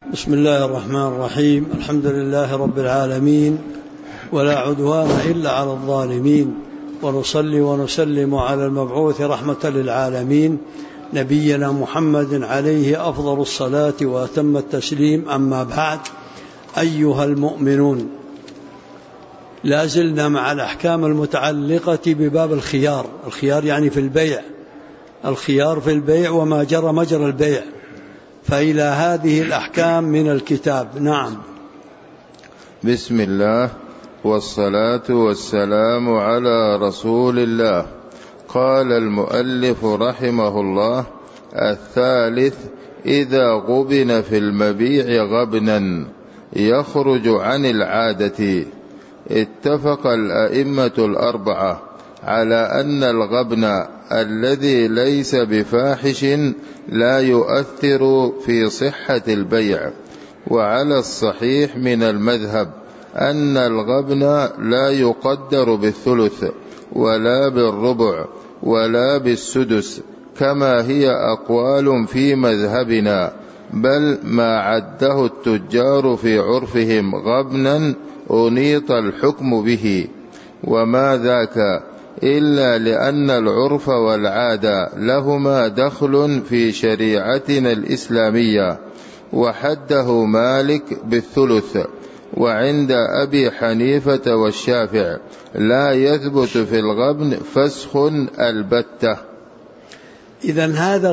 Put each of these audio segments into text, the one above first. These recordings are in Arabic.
بسم الله الرحمن الرحيم. الحمد لله رب العالمين، ولا عدوان إلا على الظالمين، ونصلي ونسلم على المبعوث رحمة للعالمين نبينا محمد عليه أفضل الصلاة وأتم التسليم. أما بعد، أيها المؤمنون، لا زلنا مع الأحكام المتعلقة بباب الخيار. الخيار يعني في البيع، الخيار في البيع وما جرى مجرى البيع. فإلى هذه الأحكام من الكتاب. نعم. بسم الله والصلاة والسلام على رسول الله. قال المؤلف رحمه الله: الثالث: إذا غبن في المبيع غبنا يخرج عن العادة. اتفق الأئمة الأربعة على أن الغبن الذي ليس بفاحش لا يؤثر في صحة البيع، وعلى الصحيح من المذهب أن الغبن لا يقدر بالثلث ولا بالربع ولا بالسدس كما هي أقوال في مذهبنا، بل ما عده التجار في عرفهم غبنا أنيط الحكم به، وما ذاك إلا لأن العرف والعادة لهما دخل في شريعتنا الإسلامية، وحده مالك بالثلث، وعند أبي حنيفة والشافع لا يثبت في الغبن فسخ البتة. إذن هذا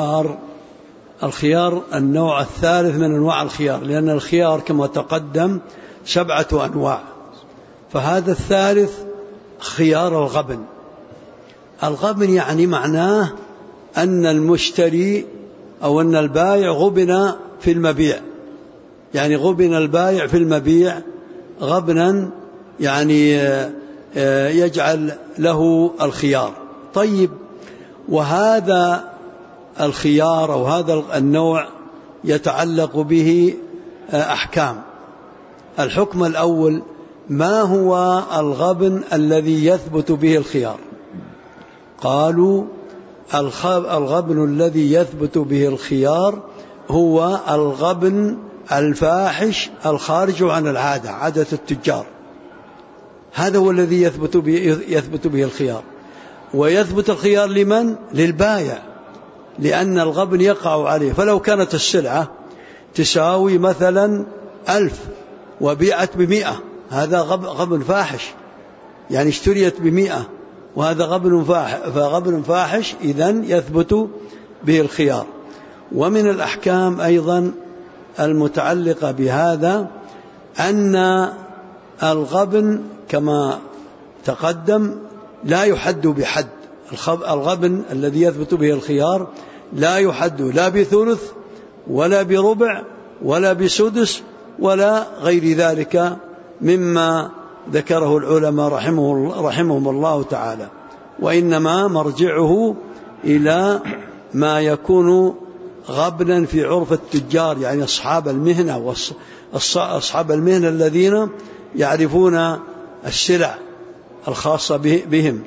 الخيار النوع الثالث من أنواع الخيار، لأن الخيار كما تقدم 7 أنواع، فهذا الثالث خيار الغبن. الغبن يعني معناه أن المشتري أو أن البائع غبن في المبيع، يعني غبن البائع في المبيع غبنا، يعني يجعل له الخيار. طيب، وهذا الخيار أو هذا النوع يتعلق به أحكام. الحكم الأول: ما هو الغبن الذي يثبت به الخيار؟ قالوا: الغبن الذي يثبت به الخيار هو الغبن الفاحش الخارج عن العادة، عادة التجار. هذا هو الذي يثبت به الخيار. ويثبت الخيار لمن؟ للبائع، لأن الغبن يقع عليه. فلو كانت السلعة تساوي مثلا 1000 وبيعت ب100، هذا غبن فاحش، يعني اشتريت ب100 وهذا غبن فاحش، إذن يثبت به الخيار. ومن الأحكام أيضا المتعلقة بهذا أن الغبن كما تقدم لا يحد بحد. الغبن الذي يثبت به الخيار لا يحد لا بثلث ولا بربع ولا بسدس ولا غير ذلك مما ذكره العلماء رحمهم الله تعالى، وإنما مرجعه إلى ما يكون غبنا في عرف التجار، يعني أصحاب المهنة أصحاب المهنة الذين يعرفون السلع الخاصة بهم.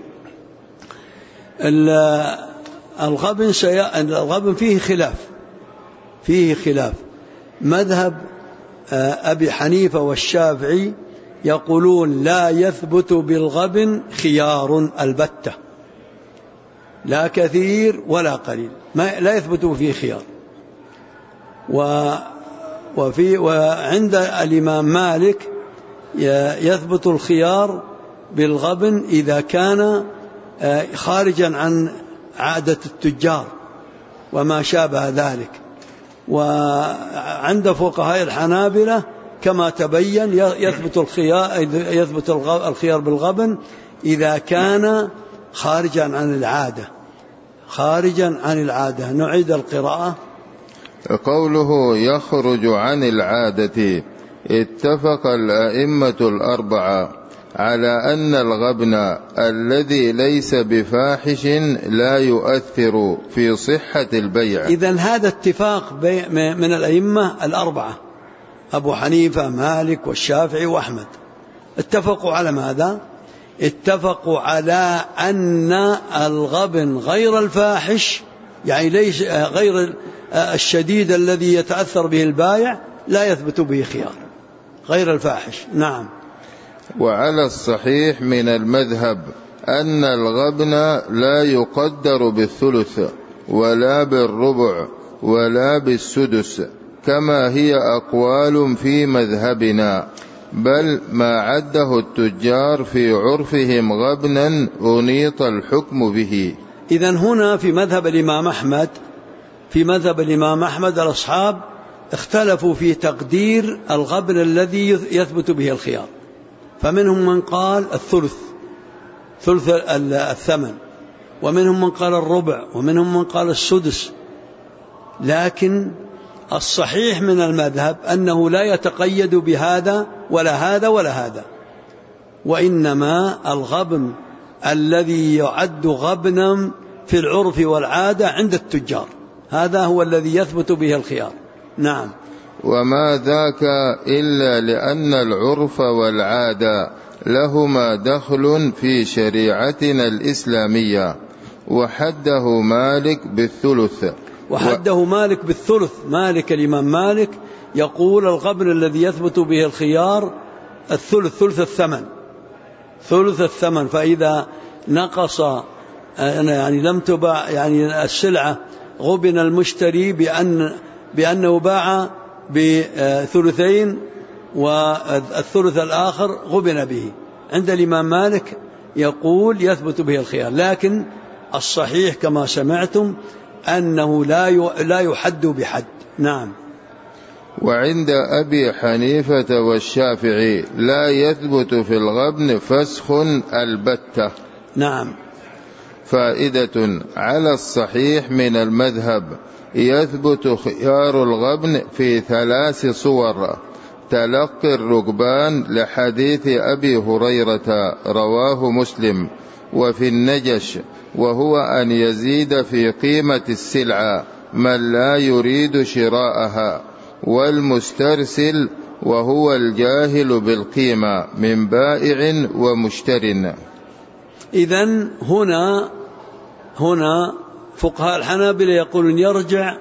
الغبن فيه خلاف. مذهب أبي حنيفة والشافعي يقولون لا يثبت بالغبن خيار البتة، لا كثير ولا قليل، لا يثبت فيه خيار. وعند الإمام مالك يثبت الخيار بالغبن إذا كان خارجا عن عادة التجار وما شابه ذلك. وعند فقهاء الحنابلة كما تبين يثبت الخيار بالغبن إذا كان خارجا عن العادة. نعيد القراءة. قوله يخرج عن العادة: اتفق الأئمة الأربعة على أن الغبن الذي ليس بفاحش لا يؤثر في صحة البيع. إذن هذا اتفاق من الأئمة الأربعة، أبو حنيفة مالك والشافعي وأحمد. اتفقوا على ماذا؟ اتفقوا على أن الغبن غير الفاحش، يعني ليس غير الشديد الذي يتأثر به البائع، لا يثبت به خيار غير الفاحش. نعم. وعلى الصحيح من المذهب أن الغبن لا يقدر بالثلث ولا بالربع ولا بالسدس كما هي أقوال في مذهبنا، بل ما عده التجار في عرفهم غبنا أنيط الحكم به. إذن هنا في مذهب الإمام أحمد الأصحاب اختلفوا في تقدير الغبن الذي يثبت به الخيار، فمنهم من قال ثلث الثمن، ومنهم من قال الربع، ومنهم من قال السدس. لكن الصحيح من المذهب أنه لا يتقيد بهذا ولا هذا ولا هذا، وإنما الغبن الذي يعد غبنا في العرف والعادة عند التجار هذا هو الذي يثبت به الخيار. نعم. وما ذاك إلا لأن العرف والعادة لهما دخل في شريعتنا الإسلامية، وحده مالك بالثلث. مالك الإمام مالك يقول الغبن الذي يثبت به الخيار ثلث الثمن، فإذا نقص يعني لم تباع يعني السلعة غبن المشتري بأنه باع بثلثين والثلث الآخر غبن به. عند الإمام مالك يقول يثبت به الخيار، لكن الصحيح كما سمعتم أنه لا يحد بحد. نعم. وعند أبي حنيفة والشافعي لا يثبت في الغبن فسخ البتة. نعم. فائدة: على الصحيح من المذهب يثبت خيار الغبن في 3 صور: تلقي الركبان لحديث أبي هريرة رواه مسلم، وفي النجش وهو أن يزيد في قيمة السلعة من لا يريد شراءها، والمسترسل وهو الجاهل بالقيمة من بائع ومشتر. إذن هنا فقهاء الحنابلة يقولون يرجع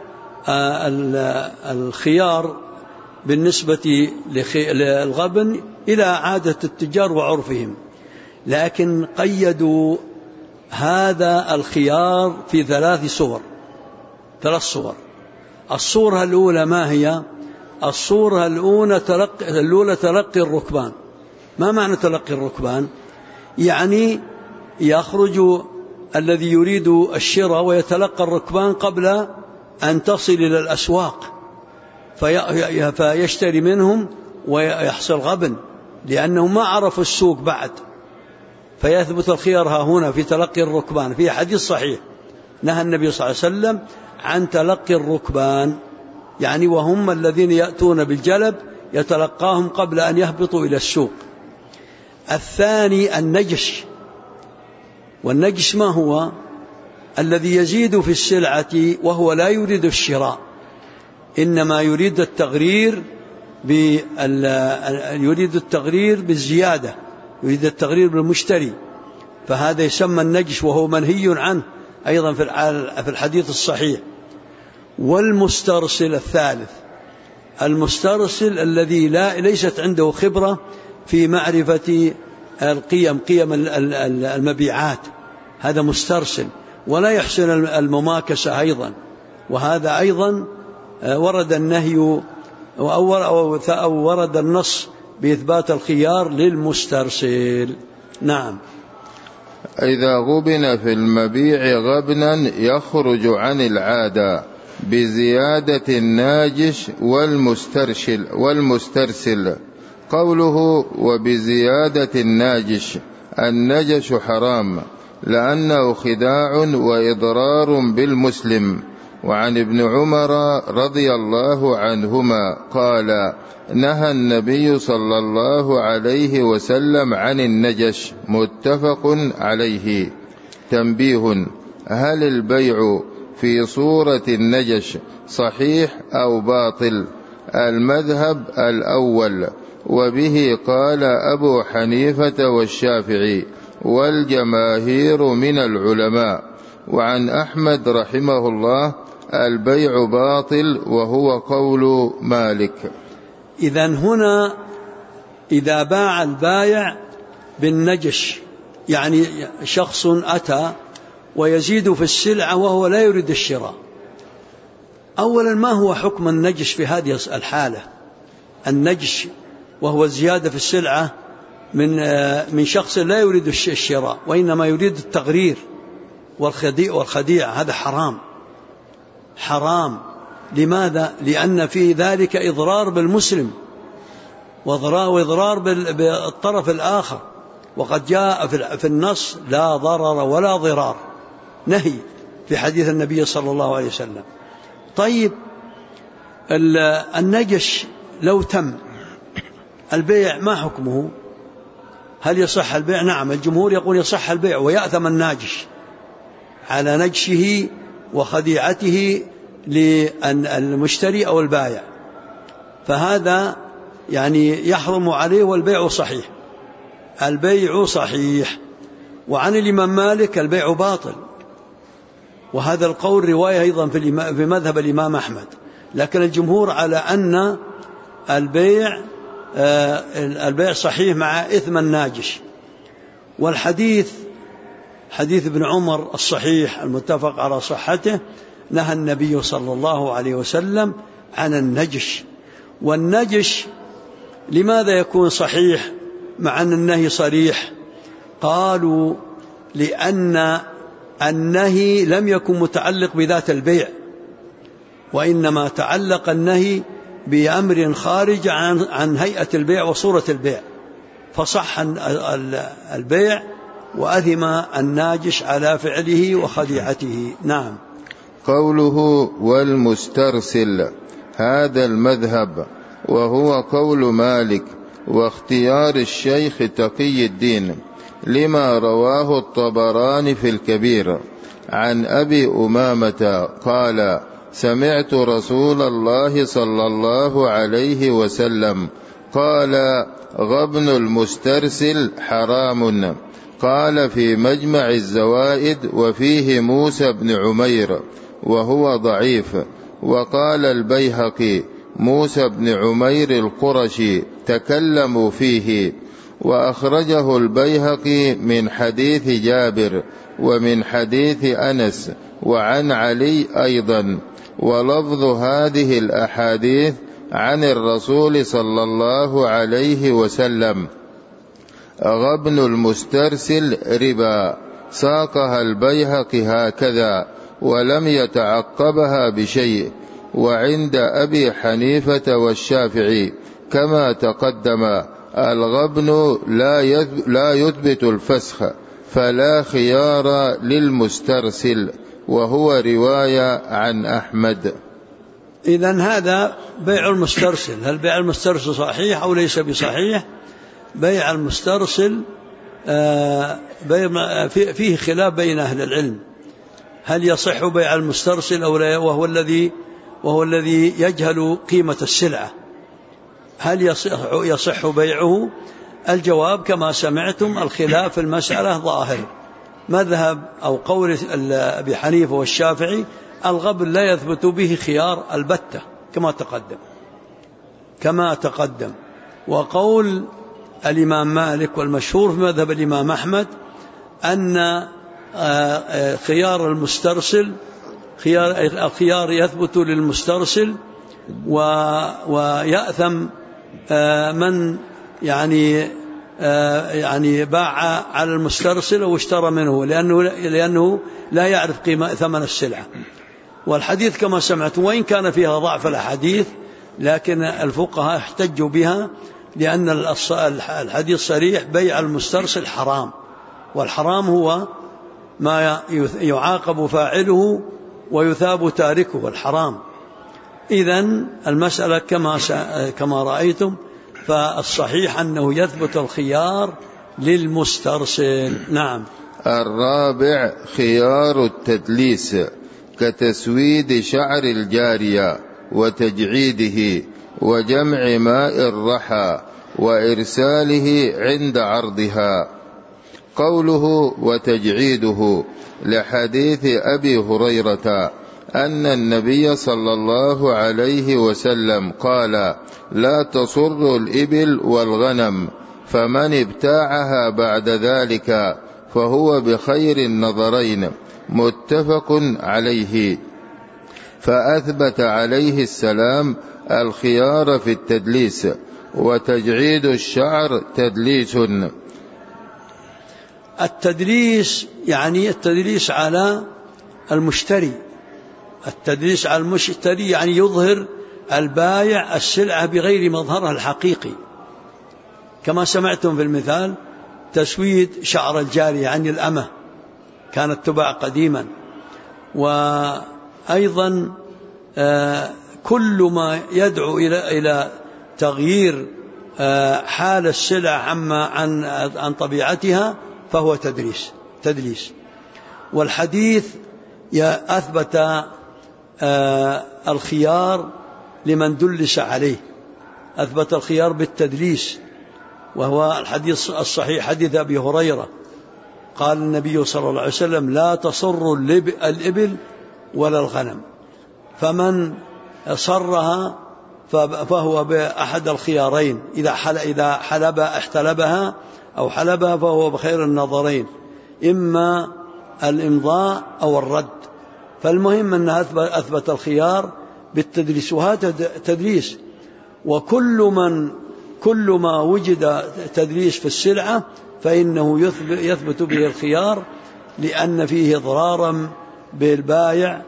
الخيار بالنسبة للغبن إلى عادة التجار وعرفهم، لكن قيدوا هذا الخيار في 3 صور. الصورة الأولى ما هي؟ الصورة الأولى تلقي الركبان. ما معنى تلقي الركبان؟ يعني يخرج الذي يريد الشراء ويتلقى الركبان قبل أن تصل إلى الأسواق فيشتري منهم ويحصل غبن لأنه ما عرف السوق بعد، فيثبت الخيار هنا في تلقي الركبان. في حديث صحيح نهى النبي صلى الله عليه وسلم عن تلقي الركبان، يعني وهم الذين يأتون بالجلب يتلقاهم قبل أن يهبطوا إلى السوق. الثاني النجش، والنجش ما هو؟ الذي يزيد في السلعة وهو لا يريد الشراء، إنما يريد التغرير بالزيادة، يريد التغرير بالمشتري، فهذا يسمى النجش وهو منهي عنه أيضا في الحديث الصحيح. والمسترسل الثالث، المسترسل الذي ليست عنده خبرة في معرفة قيم المبيعات، هذا مسترسل ولا يحسن المماكسة أيضا، وهذا أيضا ورد النهي أو ورد النص بإثبات الخيار للمسترسل. نعم. إذا غبن في المبيع غبنا يخرج عن العادة بزيادة الناجش والمسترسل. قوله وبزيادة الناجش، النجش حرام لأنه خداع وإضرار بالمسلم. وعن ابن عمر رضي الله عنهما قال: نهى النبي صلى الله عليه وسلم عن النجش، متفق عليه. تنبيه: هل البيع في صورة النجش صحيح أو باطل؟ المذهب الأول، وبه قال أبو حنيفة والشافعي والجماهير من العلماء. وعن أحمد رحمه الله: البيع باطل، وهو قول مالك. إذن هنا إذا باع البائع بالنجش، يعني شخص أتى ويزيد في السلعة وهو لا يريد الشراء، أولا ما هو حكم النجش في هذه الحالة؟ النجش وهو الزيادة في السلعة من شخص لا يريد الشراء وإنما يريد التغرير والخديعة، هذا حرام. لماذا؟ لأن في ذلك إضرار بالمسلم وإضرار بالطرف الآخر، وقد جاء في النص لا ضرر ولا ضرار، نهي في حديث النبي صلى الله عليه وسلم. طيب النجش لو تم البيع ما حكمه؟ هل يصح البيع؟ نعم، الجمهور يقول يصح البيع ويأثم الناجش على نجشه وخديعته للمشتري أو البائع، فهذا يعني يحرم عليه والبيع صحيح. البيع صحيح. وعن الإمام مالك البيع باطل، وهذا القول رواية أيضا في مذهب الإمام أحمد، لكن الجمهور على أن البيع صحيح مع إثم الناجش. والحديث حديث ابن عمر الصحيح المتفق على صحته نهى النبي صلى الله عليه وسلم عن النجش. والنجش لماذا يكون صحيح مع أن النهي صريح؟ قالوا لأن النهي لم يكن متعلق بذات البيع، وإنما تعلق النهي بأمر خارج عن هيئة البيع وصورة البيع، فصح البيع وأثم الناجش على فعله وخديعته. نعم. قوله والمسترسل هذا المذهب وهو قول مالك واختيار الشيخ تقي الدين، لما رواه الطبراني في الكبير عن أبي أمامة قال سمعت رسول الله صلى الله عليه وسلم قال غبن المسترسل حرام. قال في مجمع الزوائد وفيه موسى بن عمير وهو ضعيف. وقال البيهقي موسى بن عمير القرشي تكلموا فيه، وأخرجه البيهقي من حديث جابر ومن حديث أنس وعن علي أيضا، ولفظ هذه الأحاديث عن الرسول صلى الله عليه وسلم غبن المسترسل ربا. ساقها البيهقي هكذا ولم يتعقبها بشيء. وعند أبي حنيفة والشافعي كما تقدم الغبن لا يثبت الفسخ، فلا خيار للمسترسل، وهو رواية عن أحمد. إذن هذا بيع المسترسل. هل بيع المسترسل صحيح أو ليس بصحيح؟ بيع المسترسل فيه خلاف بين أهل العلم، هل يصح بيع المسترسل أو لا، وهو الذي يجهل قيمة السلعة، هل يصح بيعه؟ الجواب كما سمعتم الخلاف في المسألة ظاهر. مذهب أو قول أبي حنيفة والشافعي الغبن لا يثبت به خيار البتة كما تقدم. وقول الإمام مالك والمشهور في مذهب الإمام أحمد أن خيار المسترسل الخيار يثبت للمسترسل، ويأثم من يعني باع على المسترسل واشترى منه، لأنه لا يعرف ثمن السلعة. والحديث كما سمعت وإن كان فيها ضعف الحديث، لكن الفقهاء احتجوا بها لأن الحديث صريح بيع المسترسل حرام، والحرام هو ما يعاقب فاعله ويثاب تاركه الحرام. إذن المسألة كما رأيتم، فالصحيح أنه يثبت الخيار للمسترسل. نعم. الرابع خيار التدليس كتسويد شعر الجارية وتجعيده وجمع ماء الرحى وإرساله عند عرضها. قوله وتجعيده لحديث أبي هريرة أن النبي صلى الله عليه وسلم قال: لا تصر الإبل والغنم، فمن ابتاعها بعد ذلك فهو بخير النظرين، متفق عليه. فأثبت عليه السلام الخيار في التدليس، وتجعيد الشعر تدليس. التدليس يعني التدليس على المشتري، التدليس على المشتري يعني يظهر البائع السلعة بغير مظهرها الحقيقي، كما سمعتم في المثال تسويد شعر الجارية عن الأمة كانت تباع قديما. وأيضا كل ما يدعو إلى تغيير حال السلع عن طبيعتها فهو تدليس. والحديث أثبت الخيار لمن دلس عليه، أثبت الخيار بالتدليس، وهو الحديث الصحيح حديث أبي هريرة قال النبي صلى الله عليه وسلم: لا تصر الإبل ولا الغنم، فمن صرها فهو بأحد الخيارين، إذا احتلبها أو حلبها فهو بخير النظرين، إما الإمضاء أو الرد. فالمهم أن أثبت الخيار بالتدليس، وهذا تدليس. وكل ما وجد تدليس في السلعة فإنه يثبت به الخيار، لأن فيه إضرارا بالبائع،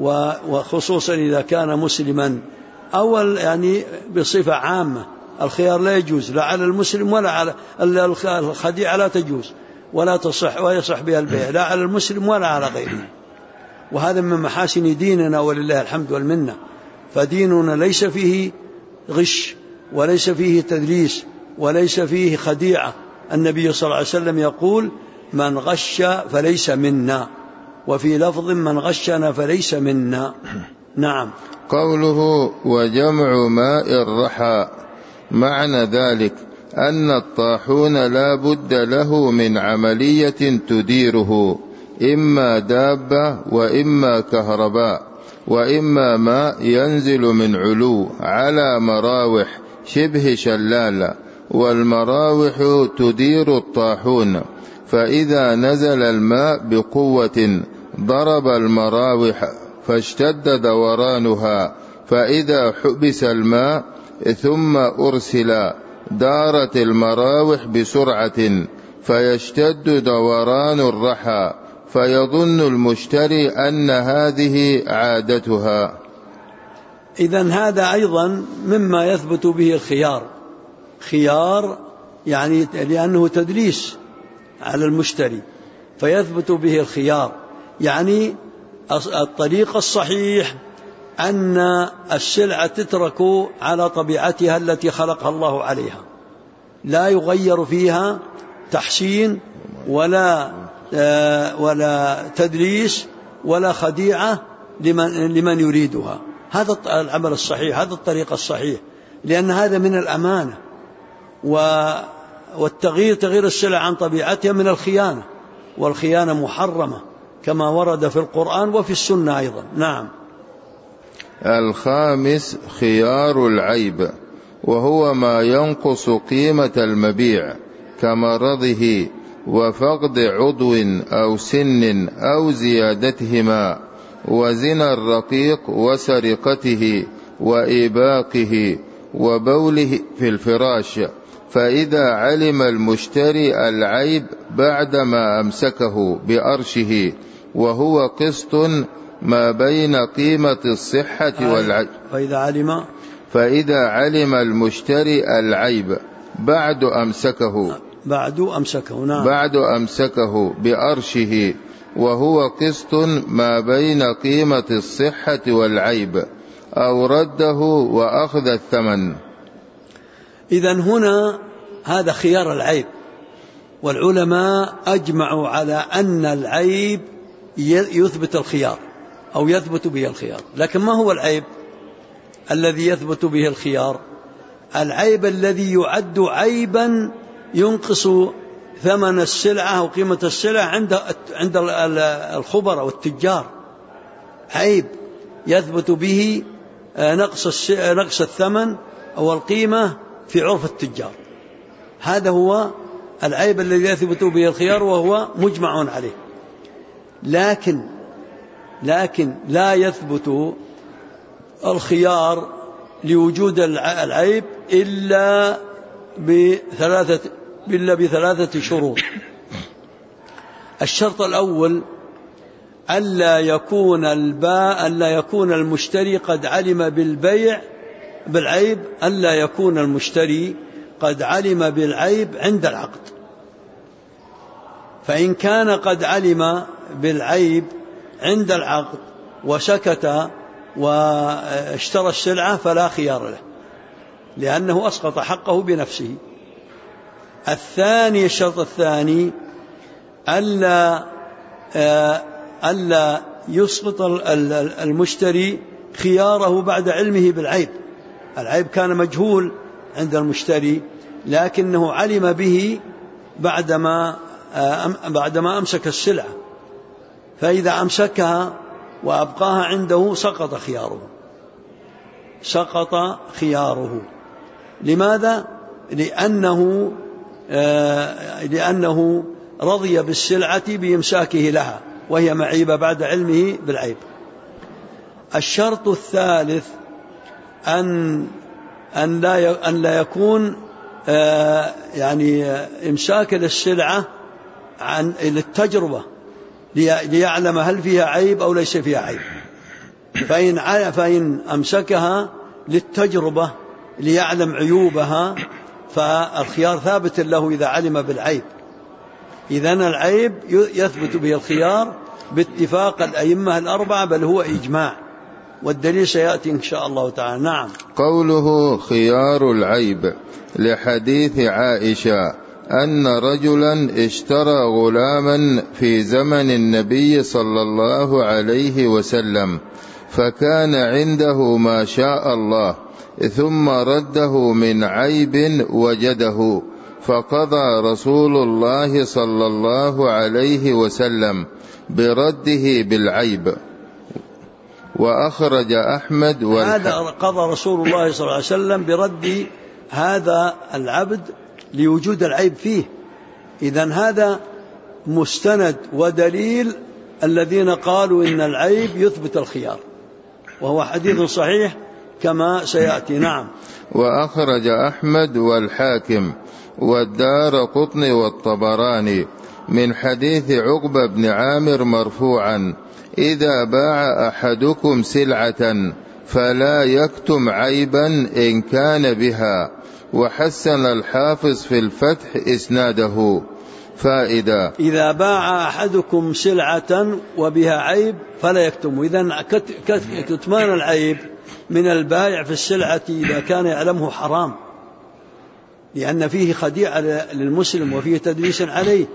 وخصوصا إذا كان مسلما. أول يعني بصفة عامة الخيار لا يجوز لا على المسلم ولا على الخديعة، لا تجوز ولا تصح ويصح بها البيع لا على المسلم ولا على غيره. وهذا من محاسن ديننا ولله الحمد والمنة. فديننا ليس فيه غش وليس فيه تدليس وليس فيه خديعة. النبي صلى الله عليه وسلم يقول: من غش فليس منا، وفي لفظ: من غشنا فليس منا. نعم. قوله: وجمع ماء الرحى، معنى ذلك أن الطاحون لا بد له من عملية تديره، إما دابة وإما كهرباء، وإما ماء ينزل من علو على مراوح شبه شلال، والمراوح تدير الطاحون، فإذا نزل الماء بقوة ضرب المراوح فاشتد دورانها، فإذا حبس الماء ثم أرسل دارت المراوح بسرعة فيشتد دوران الرحى، فيظن المشتري أن هذه عادتها. إذن هذا أيضا مما يثبت به خيار يعني لأنه تدليس على المشتري، فيثبت به الخيار. يعني الطريق الصحيح أن السلعة تترك على طبيعتها التي خلقها الله عليها، لا يغير فيها تحسين ولا تدليس ولا خديعة لمن يريدها. هذا العمل الصحيح، هذا الطريق الصحيح، لأن هذا من الأمانة. تغيير السلع عن طبيعتها من الخيانة، والخيانة محرمة كما ورد في القرآن وفي السنة أيضا. نعم. الخامس: خيار العيب، وهو ما ينقص قيمة المبيع كمرضه وفقد عضو أو سن أو زيادتهما، وزنا الرقيق وسرقته وإباقه وبوله في الفراش، فإذا علم المشتري العيب بعدما أمسكه بأرشه، وهو قسط ما بين قيمة الصحة والعيب. فإذا علم المشتري العيب بعد أمسكه بأرشه، وهو قسط ما بين قيمة الصحة والعيب، أو رده وأخذ الثمن. إذن هنا هذا خيار العيب، والعلماء أجمعوا على أن العيب يثبت الخيار أو يثبت به الخيار. لكن ما هو العيب الذي يثبت به الخيار؟ العيب الذي يعد عيبا ينقص ثمن السلعة أو قيمة السلعة عند الخبراء والتجار، عيب يثبت به نقص الثمن أو القيمة في عرف التجار. هذا هو العيب الذي يثبت به الخيار وهو مجمع عليه. لكن لا يثبت الخيار لوجود العيب إلا بثلاثة شروط. الشرط الأول ألا يكون المشتري قد علم بالعيب، ألا يكون المشتري قد علم بالعيب عند العقد. فإن كان قد علم بالعيب عند العقد وسكت واشترى السلعة فلا خيار له، لأنه أسقط حقه بنفسه. الشرط الثاني ألا يسقط المشتري خياره بعد علمه بالعيب. العيب كان مجهول عند المشتري لكنه علم به بعدما أمسك السلعة، فإذا أمسكها وأبقاها عنده سقط خياره. لماذا؟ لأنه رضي بالسلعة بإمساكه لها وهي معيبة بعد علمه بالعيب. الشرط الثالث أن لا يكون إمساك للسلعة للتجربة ليعلم هل فيها عيب أو ليس فيها عيب. فإن أمسكها للتجربة ليعلم عيوبها فالخيار ثابت له إذا علم بالعيب. إذن العيب يثبت به الخيار باتفاق الأئمة الأربعة، بل هو إجماع، والدليل سيأتي إن شاء الله تعالى. نعم. قوله خيار العيب لحديث عائشة أن رجلا اشترى غلاما في زمن النبي صلى الله عليه وسلم فكان عنده ما شاء الله ثم رده من عيب وجده، فقضى رسول الله صلى الله عليه وسلم برده بالعيب. وأخرج أحمد هذا قضى رسول الله صلى الله عليه وسلم برد هذا العبد لوجود العيب فيه. إذن هذا مستند ودليل الذين قالوا إن العيب يثبت الخيار، وهو حديث صحيح كما سيأتي. نعم. وأخرج أحمد والحاكم والدارقطني والطبراني من حديث عقبة بن عامر مرفوعا: إذا باع أحدكم سلعة فلا يكتم عيبا إن كان بها. وحسن الحافظ في الفتح إسناده. فائدة: إذا باع أحدكم سلعة وبها عيب فلا يكتم. إذن كتمان العيب من البائع في السلعة إذا كان يعلمه حرام، لأن فيه خديعة للمسلم وفيه تدليس عليه،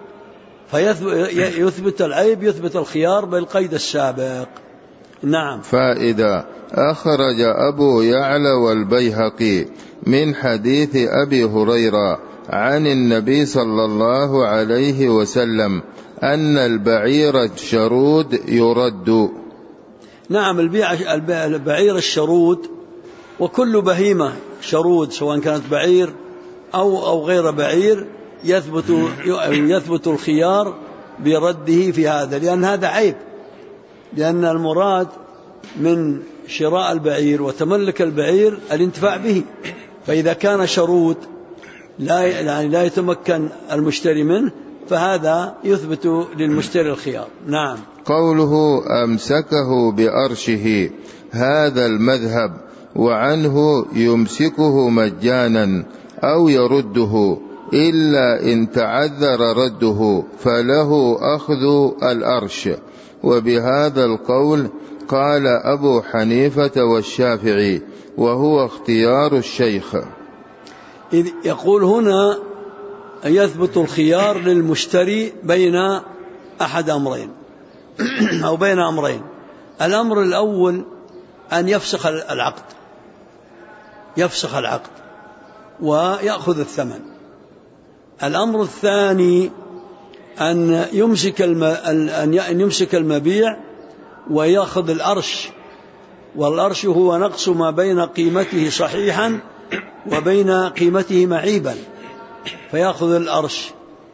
فيثبت العيب يثبت الخيار بالقيد السابق. نعم. فائدة: أخرج أبو يعلى والبيهقي من حديث أبي هريرة عن النبي صلى الله عليه وسلم أن البعير الشرود يرد. نعم، البعير الشرود وكل بهيمة شرود سواء كانت بعير أو غير بعير يثبت الخيار برده في هذا، لأن هذا عيب، لأن المراد من شراء البعير وتملك البعير الانتفاع به، فإذا كان شرود لا يتمكن المشتري منه فهذا يثبت للمشتري الخيار. نعم. قوله أمسكه بأرشه، هذا المذهب، وعنه يمسكه مجانا أو يرده إلا إن تعذر رده فله أخذ الأرش. وبهذا القول قال أبو حنيفة والشافعي، وهو اختيار الشيخ. إذ يقول هنا يثبت الخيار للمشتري بين أحد أمرين أو بين أمرين. الأمر الأول أن يفسخ العقد ويأخذ الثمن. الأمر الثاني أن يمسك المبيع ويأخذ الأرش والأرش هو نقص ما بين قيمته صحيحا وبين قيمته معيبا فيأخذ الأرش.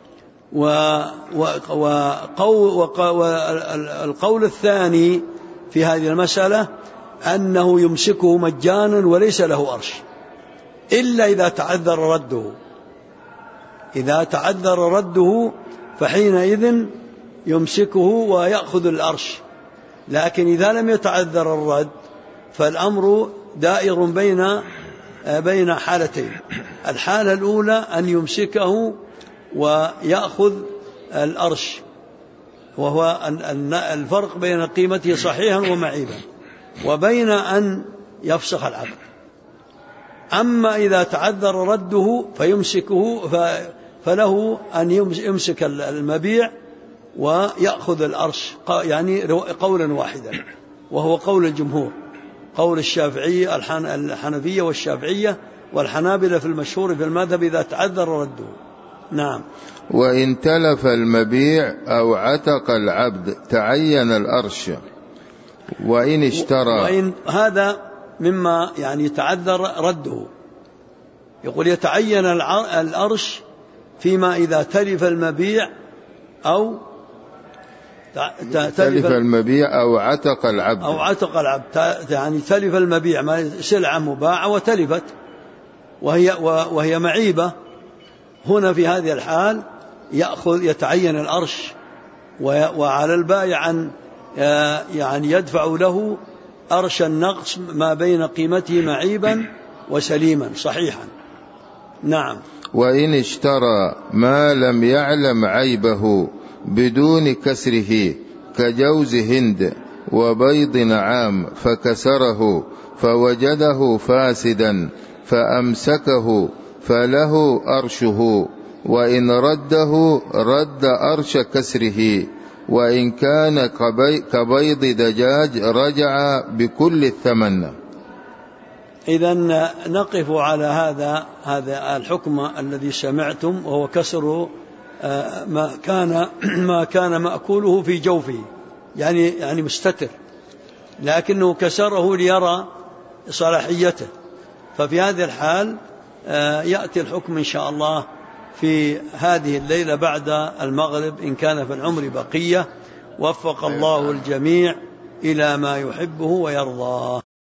والقول الثاني في هذه المسألة أنه يمسكه مجانا وليس له أرش إلا إذا تعذر رده. إذا تعذر رده فحينئذ يمسكه ويأخذ الأرش، لكن إذا لم يتعذر الرد فالأمر دائر بين حالتين. الحالة الأولى أن يمسكه ويأخذ الأرش، وهو الفرق بين قيمته صحيحا ومعيبا وبين أن يفسخ العقد. أما إذا تعذر رده فيمسكه فله أن يمسك المبيع ويأخذ الأرش، يعني قولا واحدا، وهو قول الجمهور، قول الشافعية الحنفية والشافعية والحنابلة في المشهور في المذهب إذا تعذر رده. نعم. وإن تلف المبيع أو عتق العبد تعين الأرش وإن اشترى. هذا مما يعني تعذر رده. يقول يتعين الأرش فيما إذا تلف المبيع أو تلف المبيع أو عتق العبد. أو عتق العبد، يعني تلف المبيع، سلعة مباعة وتلفت وهي معيبة. هنا في هذه الحال يتعين الأرش، وعلى البائع أن يعني يدفع له أرش النقص ما بين قيمته معيبا وسليما صحيحا. نعم. وإن اشترى ما لم يعلم عيبه بدون كسره كجوز هند وبيض نعام فكسره فوجده فاسدا فأمسكه فله أرشه، وإن رده رد أرش كسره، وإن كان كبيض دجاج رجع بكل الثمن. إذن نقف على هذا الحكم الذي سمعتم، وهو كسر ما كان مأكوله في جوفه، يعني مستتر، لكنه كسره ليرى صلاحيته. ففي هذه الحال يأتي الحكم إن شاء الله في هذه الليلة بعد المغرب إن كان في العمر بقية. وفق الله الجميع إلى ما يحبه ويرضاه.